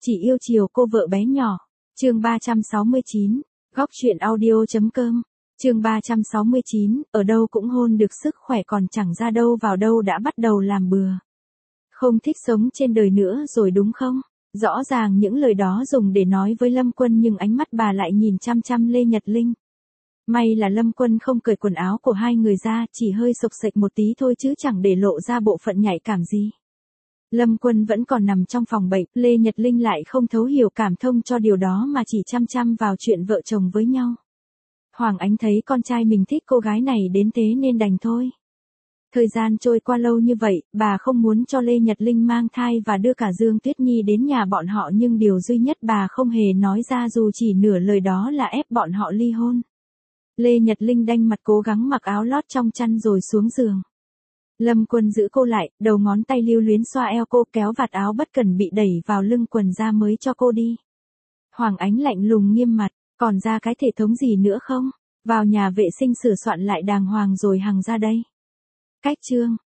Chỉ yêu chiều cô vợ bé nhỏ. Chương 369, góc truyện audio.com. Chương 369, ở đâu cũng hôn được sức khỏe còn chẳng ra đâu vào đâu đã bắt đầu làm bừa. Không thích sống trên đời nữa rồi đúng không? Rõ ràng những lời đó dùng để nói với Lâm Quân nhưng ánh mắt bà lại nhìn chăm chăm Lê Nhật Linh. May là Lâm Quân không cởi quần áo của hai người ra, chỉ hơi xộc xệch một tí thôi chứ chẳng để lộ ra bộ phận nhạy cảm gì. Lâm Quân vẫn còn nằm trong phòng bệnh, Lê Nhật Linh lại không thấu hiểu cảm thông cho điều đó mà chỉ chăm chăm vào chuyện vợ chồng với nhau. Hoàng Ánh thấy con trai mình thích cô gái này đến thế nên đành thôi. Thời gian trôi qua lâu như vậy, bà không muốn cho Lê Nhật Linh mang thai và đưa cả Dương Tuyết Nhi đến nhà bọn họ nhưng điều duy nhất bà không hề nói ra dù chỉ nửa lời đó là ép bọn họ ly hôn. Lê Nhật Linh đanh mặt cố gắng mặc áo lót trong chăn rồi xuống giường. Lâm Quân giữ cô lại, đầu ngón tay lưu luyến xoa eo cô kéo vạt áo bất cẩn bị đẩy vào lưng quần ra mới cho cô đi. Hoàng Ánh lạnh lùng nghiêm mặt, còn ra cái thể thống gì nữa không? Vào nhà vệ sinh sửa soạn lại đàng hoàng rồi hằng ra đây. Cách chương,